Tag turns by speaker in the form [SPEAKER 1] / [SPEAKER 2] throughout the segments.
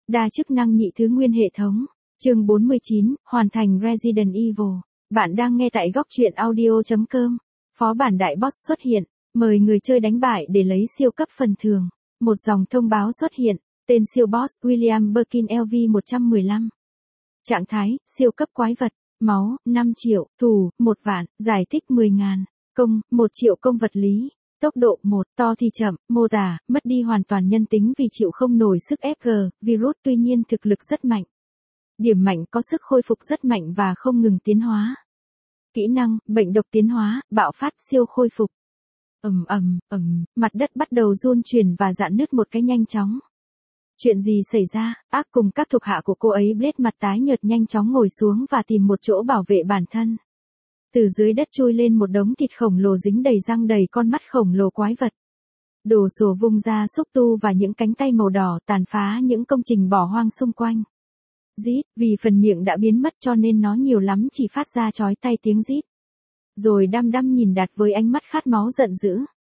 [SPEAKER 1] Đa chức năng nhị thứ nguyên hệ thống. Chương 49, hoàn thành Resident Evil. Bạn đang nghe tại góc truyện audio.com. Phó bản đại boss xuất hiện, mời người chơi đánh bại để lấy siêu cấp phần thưởng. Một dòng thông báo xuất hiện, tên siêu boss William Birkin LV-115. Trạng thái, siêu cấp quái vật, máu, 5 triệu, thù, 1 vạn, giải thích 10.000, công, 1 triệu công vật lý. Tốc độ 1, to thì chậm, mô tả, mất đi hoàn toàn nhân tính vì chịu không nổi sức ép virus tuy nhiên thực lực rất mạnh. Điểm mạnh có sức khôi phục rất mạnh và không ngừng tiến hóa. Kỹ năng, bệnh độc tiến hóa, bạo phát siêu khôi phục. Mặt đất bắt đầu run chuyển và rạn nứt một cái nhanh chóng. Chuyện gì xảy ra? Ác cùng các thuộc hạ của cô ấy Blade mặt tái nhợt nhanh chóng ngồi xuống và tìm một chỗ bảo vệ bản thân. Từ dưới đất chui lên một đống thịt khổng lồ dính đầy răng đầy con mắt khổng lồ quái vật. Đồ sổ vung ra xúc tu và những cánh tay màu đỏ tàn phá những công trình bỏ hoang xung quanh. Rít, vì phần miệng đã biến mất cho nên nó nhiều lắm chỉ phát ra chói tai tiếng rít. Rồi đăm đăm nhìn Đạt với ánh mắt khát máu giận dữ.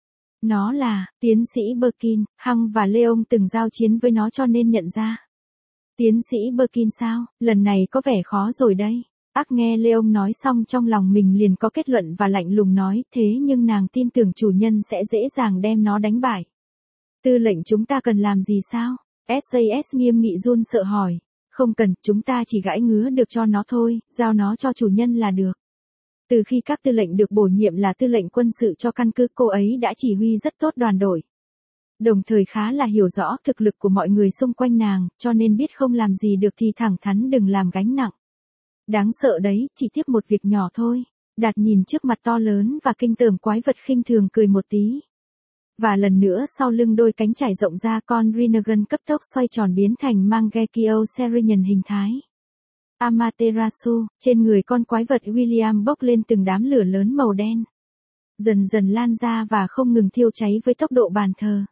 [SPEAKER 1] Nó là, tiến sĩ Birkin, Hăng và Leon từng giao chiến với nó cho nên nhận ra. Tiến sĩ Birkin sao, lần này có vẻ khó rồi đây. Ác nghe Leon nói xong trong lòng mình liền có kết luận và lạnh lùng nói, thế nhưng nàng tin tưởng chủ nhân sẽ dễ dàng đem nó đánh bại. Tư lệnh chúng ta cần làm gì sao? SAS nghiêm nghị run sợ hỏi. Không cần, chúng ta chỉ gãi ngứa được cho nó thôi, giao nó cho chủ nhân là được. Từ khi các tư lệnh được bổ nhiệm là tư lệnh quân sự cho căn cứ, cô ấy đã chỉ huy rất tốt đoàn đội. Đồng thời khá là hiểu rõ thực lực của mọi người xung quanh nàng, cho nên biết không làm gì được thì thẳng thắn đừng làm gánh nặng. Đáng sợ đấy, chỉ tiếp một việc nhỏ thôi. Đạt nhìn trước mặt to lớn và kinh tởm quái vật khinh thường cười một tí. Và lần nữa sau lưng đôi cánh trải rộng ra con Rinnegan cấp tốc xoay tròn biến thành Mangekyo Serian hình thái. Amaterasu, trên người con quái vật William bốc lên từng đám lửa lớn màu đen. Dần dần lan ra và không ngừng thiêu cháy với tốc độ bàn thờ.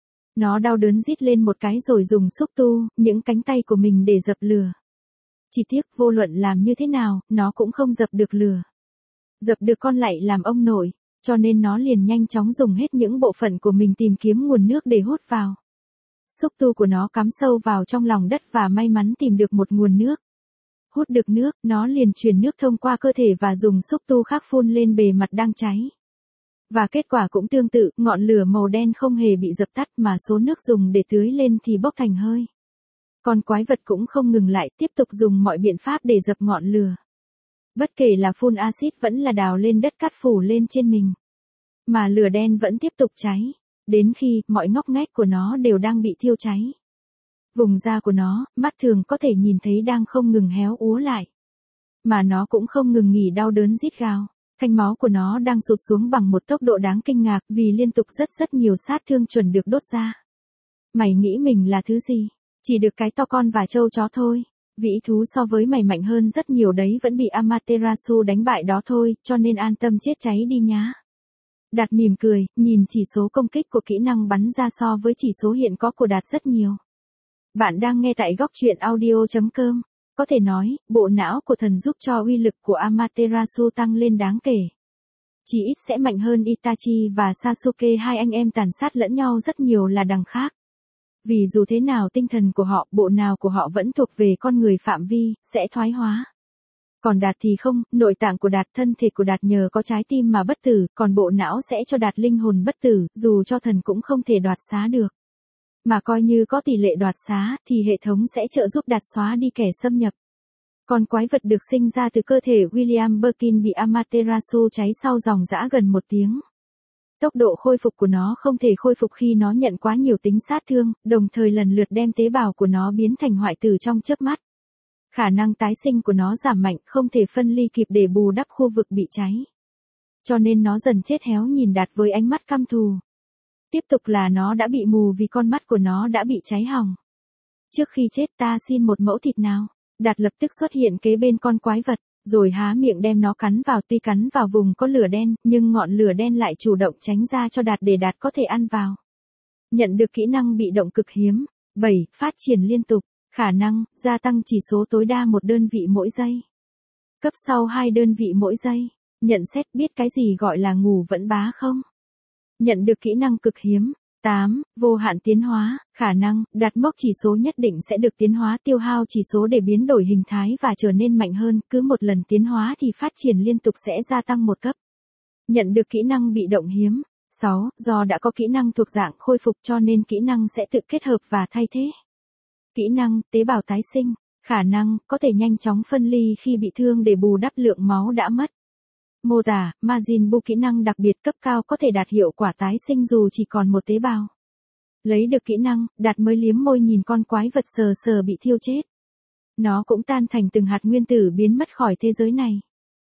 [SPEAKER 1] Nó đau đớn rít lên một cái rồi dùng xúc tu, những cánh tay của mình để dập lửa. Chỉ tiếc vô luận làm như thế nào, nó cũng không dập được lửa. Dập được con lại làm ông nội, cho nên nó liền nhanh chóng dùng hết những bộ phận của mình tìm kiếm nguồn nước để hút vào. Xúc tu của nó cắm sâu vào trong lòng đất và may mắn tìm được một nguồn nước. Hút được nước, nó liền truyền nước thông qua cơ thể và dùng xúc tu khác phun lên bề mặt đang cháy. Và kết quả cũng tương tự, ngọn lửa màu đen không hề bị dập tắt mà số nước dùng để tưới lên thì bốc thành hơi. Con quái vật cũng không ngừng lại, tiếp tục dùng mọi biện pháp để dập ngọn lửa. Bất kể là phun axit vẫn là đào lên đất cát phủ lên trên mình. Mà lửa đen vẫn tiếp tục cháy. Đến khi, mọi ngóc ngách của nó đều đang bị thiêu cháy. Vùng da của nó, mắt thường có thể nhìn thấy đang không ngừng héo úa lại. Mà nó cũng không ngừng nghỉ đau đớn rít gào. Thanh máu của nó đang sụt xuống bằng một tốc độ đáng kinh ngạc vì liên tục rất nhiều sát thương chuẩn được đốt ra. Mày nghĩ mình là thứ gì? Chỉ được cái to con và trâu chó thôi. Vĩ thú so với mày mạnh hơn rất nhiều đấy, vẫn bị Amaterasu đánh bại đó thôi, cho nên an tâm chết cháy đi nhá. Đạt mỉm cười, nhìn chỉ số công kích của kỹ năng bắn ra so với chỉ số hiện có của Đạt rất nhiều. Bạn đang nghe tại góc truyện audio.com. Có thể nói, bộ não của thần giúp cho uy lực của Amaterasu tăng lên đáng kể. Chỉ ít sẽ mạnh hơn Itachi và Sasuke, hai anh em tàn sát lẫn nhau rất nhiều là đằng khác. Vì dù thế nào tinh thần của họ, bộ nào của họ vẫn thuộc về con người phạm vi, sẽ thoái hóa. Còn Đạt thì không, nội tạng của Đạt, thân thể của Đạt nhờ có trái tim mà bất tử, còn bộ não sẽ cho Đạt linh hồn bất tử, dù cho thần cũng không thể đoạt xá được. Mà coi như có tỷ lệ đoạt xá, thì hệ thống sẽ trợ giúp Đạt xóa đi kẻ xâm nhập. Con quái vật được sinh ra từ cơ thể William Birkin bị Amaterasu cháy sau dòng dã gần 1 tiếng. Tốc độ khôi phục của nó không thể khôi phục khi nó nhận quá nhiều tính sát thương, đồng thời lần lượt đem tế bào của nó biến thành hoại tử trong chớp mắt. Khả năng tái sinh của nó giảm mạnh, không thể phân ly kịp để bù đắp khu vực bị cháy. Cho nên nó dần chết héo nhìn Đạt với ánh mắt căm thù. Tiếp tục là nó đã bị mù vì con mắt của nó đã bị cháy hỏng. Trước khi chết ta xin một mẫu thịt nào. Đạt lập tức xuất hiện kế bên con quái vật, rồi há miệng đem nó cắn vào, tuy cắn vào vùng có lửa đen, nhưng ngọn lửa đen lại chủ động tránh ra cho Đạt để Đạt có thể ăn vào. Nhận được kỹ năng bị động cực hiếm. 7. Phát triển liên tục. Khả năng, gia tăng chỉ số tối đa 1 đơn vị mỗi giây. Cấp sau 2 đơn vị mỗi giây. Nhận xét, biết cái gì gọi là ngủ vẫn bá không? Nhận được kỹ năng cực hiếm. 8. Vô hạn tiến hóa, khả năng, đạt mốc chỉ số nhất định sẽ được tiến hóa tiêu hao chỉ số để biến đổi hình thái và trở nên mạnh hơn, cứ một lần tiến hóa thì phát triển liên tục sẽ gia tăng một cấp. Nhận được kỹ năng bị động hiếm. 6. Do đã có kỹ năng thuộc dạng khôi phục cho nên kỹ năng sẽ tự kết hợp và thay thế. Kỹ năng, tế bào tái sinh, khả năng, có thể nhanh chóng phân ly khi bị thương để bù đắp lượng máu đã mất. Mô tả, Majin Buu kỹ năng đặc biệt cấp cao có thể đạt hiệu quả tái sinh dù chỉ còn một tế bào. Lấy được kỹ năng, Đạt mới liếm môi nhìn con quái vật sờ sờ bị thiêu chết. Nó cũng tan thành từng hạt nguyên tử biến mất khỏi thế giới này.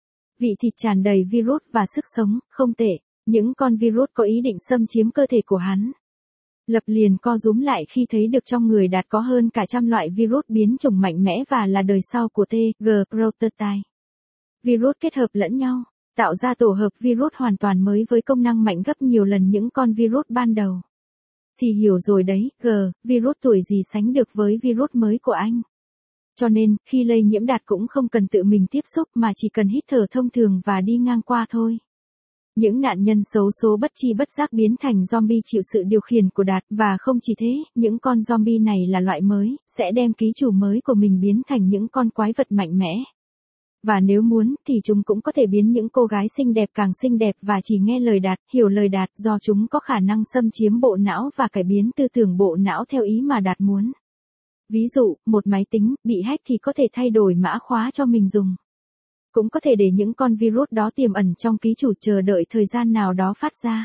[SPEAKER 1] Vị thịt tràn đầy virus và sức sống, không tệ. Những con virus có ý định xâm chiếm cơ thể của hắn. Lập liền co rúm lại khi thấy được trong người Đạt có hơn cả trăm loại virus biến chủng mạnh mẽ và là đời sau của T.G. prototype. Virus kết hợp lẫn nhau, tạo ra tổ hợp virus hoàn toàn mới với công năng mạnh gấp nhiều lần những con virus ban đầu. Thì hiểu rồi đấy, virus tuổi gì sánh được với virus mới của anh. Cho nên, khi lây nhiễm Đạt cũng không cần tự mình tiếp xúc mà chỉ cần hít thở thông thường và đi ngang qua thôi. Những nạn nhân xấu số bất chi bất giác biến thành zombie chịu sự điều khiển của Đạt, và không chỉ thế, những con zombie này là loại mới, sẽ đem ký chủ mới của mình biến thành những con quái vật mạnh mẽ. Và nếu muốn thì chúng cũng có thể biến những cô gái xinh đẹp càng xinh đẹp và chỉ nghe lời Đạt, hiểu lời Đạt do chúng có khả năng xâm chiếm bộ não và cải biến tư tưởng bộ não theo ý mà Đạt muốn. Ví dụ, một máy tính bị hack thì có thể thay đổi mã khóa cho mình dùng. Cũng có thể để những con virus đó tiềm ẩn trong ký chủ chờ đợi thời gian nào đó phát ra.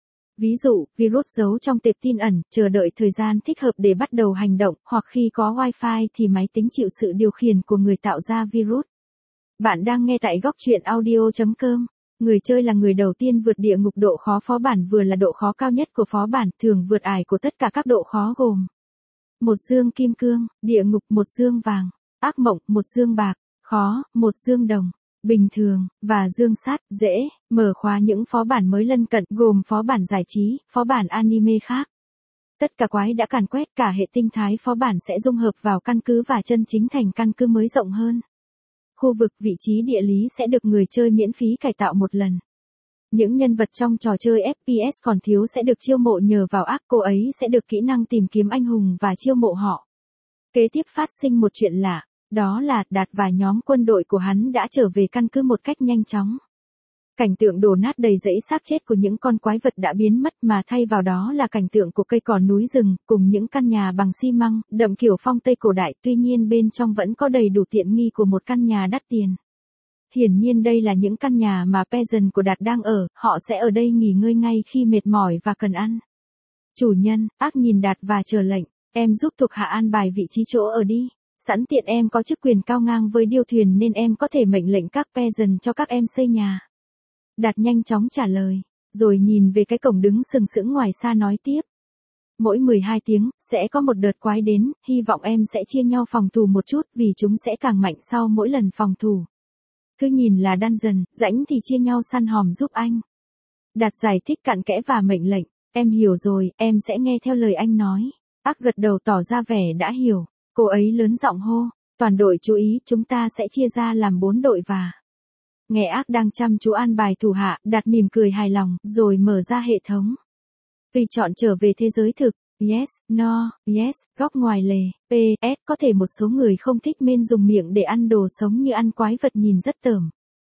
[SPEAKER 1] Ví dụ, virus giấu trong tệp tin ẩn, chờ đợi thời gian thích hợp để bắt đầu hành động, hoặc khi có Wi-Fi thì máy tính chịu sự điều khiển của người tạo ra virus. Bạn đang nghe tại góc truyện audio.com. Người chơi là người đầu tiên vượt địa ngục độ khó phó bản vừa là độ khó cao nhất của phó bản, thường vượt ải của tất cả các độ khó gồm: một dương kim cương, địa ngục một dương vàng, ác mộng một dương bạc, khó một dương đồng, bình thường và dương sát, dễ. Mở khóa những phó bản mới lân cận gồm phó bản giải trí, phó bản anime khác. Tất cả quái đã càn quét, cả hệ tinh thái phó bản sẽ dung hợp vào căn cứ và chân chính thành căn cứ mới rộng hơn. Khu vực, vị trí địa lý sẽ được người chơi miễn phí cải tạo một lần. Những nhân vật trong trò chơi FPS còn thiếu sẽ được chiêu mộ nhờ vào ác, cô ấy sẽ được kỹ năng tìm kiếm anh hùng và chiêu mộ họ. Kế tiếp phát sinh một chuyện lạ, đó là Đạt và nhóm quân đội của hắn đã trở về căn cứ một cách nhanh chóng. Cảnh tượng đổ nát đầy rẫy xác chết của những con quái vật đã biến mất mà thay vào đó là cảnh tượng của cây cỏ núi rừng, cùng những căn nhà bằng xi măng, đậm kiểu phong Tây cổ đại, tuy nhiên bên trong vẫn có đầy đủ tiện nghi của một căn nhà đắt tiền. Hiển nhiên đây là những căn nhà mà peasant của Đạt đang ở, họ sẽ ở đây nghỉ ngơi ngay khi mệt mỏi và cần ăn. Chủ nhân, ác nhìn Đạt và chờ lệnh, em giúp thuộc hạ an bài vị trí chỗ ở đi. Sẵn tiện em có chức quyền cao ngang với điêu thuyền nên em có thể mệnh lệnh các peasant cho các em xây nhà. Đạt nhanh chóng trả lời, rồi nhìn về cái cổng đứng sừng sững ngoài xa nói tiếp. Mỗi 12 tiếng, sẽ có một đợt quái đến, hy vọng em sẽ chia nhau phòng thủ một chút vì chúng sẽ càng mạnh sau mỗi lần phòng thủ. Cứ nhìn là dungeon, rãnh thì chia nhau săn hòm giúp anh. Đạt giải thích cặn kẽ và mệnh lệnh, em hiểu rồi, em sẽ nghe theo lời anh nói. Ác gật đầu tỏ ra vẻ đã hiểu, cô ấy lớn giọng hô, toàn đội chú ý, chúng ta sẽ chia ra làm 4 đội và... Nghe ác đang chăm chú an bài thủ hạ, Đạt mỉm cười hài lòng, rồi mở ra hệ thống. Tùy chọn trở về thế giới thực, yes, no, yes, góc ngoài lề, PS, có thể một số người không thích men dùng miệng để ăn đồ sống như ăn quái vật nhìn rất tởm.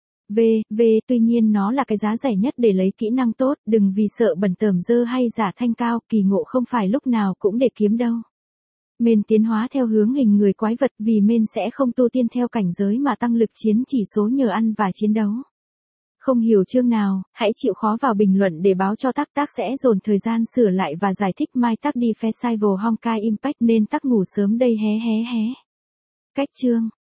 [SPEAKER 1] Tuy nhiên nó là cái giá rẻ nhất để lấy kỹ năng tốt, đừng vì sợ bẩn tởm dơ hay giả thanh cao, kỳ ngộ không phải lúc nào cũng để kiếm đâu. Men tiến hóa theo hướng hình người quái vật vì men sẽ không tu tiên theo cảnh giới mà tăng lực chiến chỉ số nhờ ăn và chiến đấu. Không hiểu chương nào, hãy chịu khó vào bình luận để báo cho tác sẽ dồn thời gian sửa lại và giải thích mai tác đi Festival Honkai Impact nên tác ngủ sớm đây hé. Cách chương